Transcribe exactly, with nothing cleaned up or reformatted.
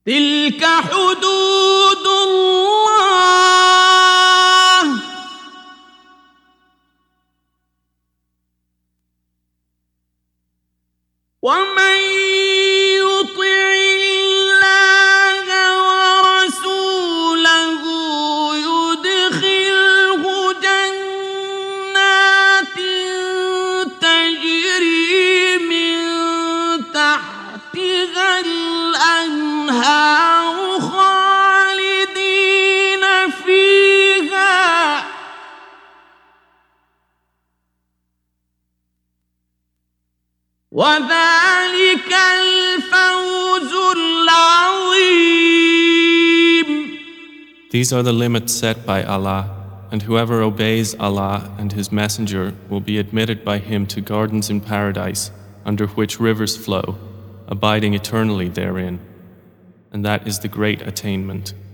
تلك حدود الله ومن يطع الله ورسوله يدخله جنات تجري من تحتها الأنهار خالدين فيها وذلك الفوز العظيم. These are the limits set by Allah, and whoever obeys Allah and His Messenger will be admitted by Him to gardens in paradise, under which rivers flow, abiding eternally therein. And that is the great attainment.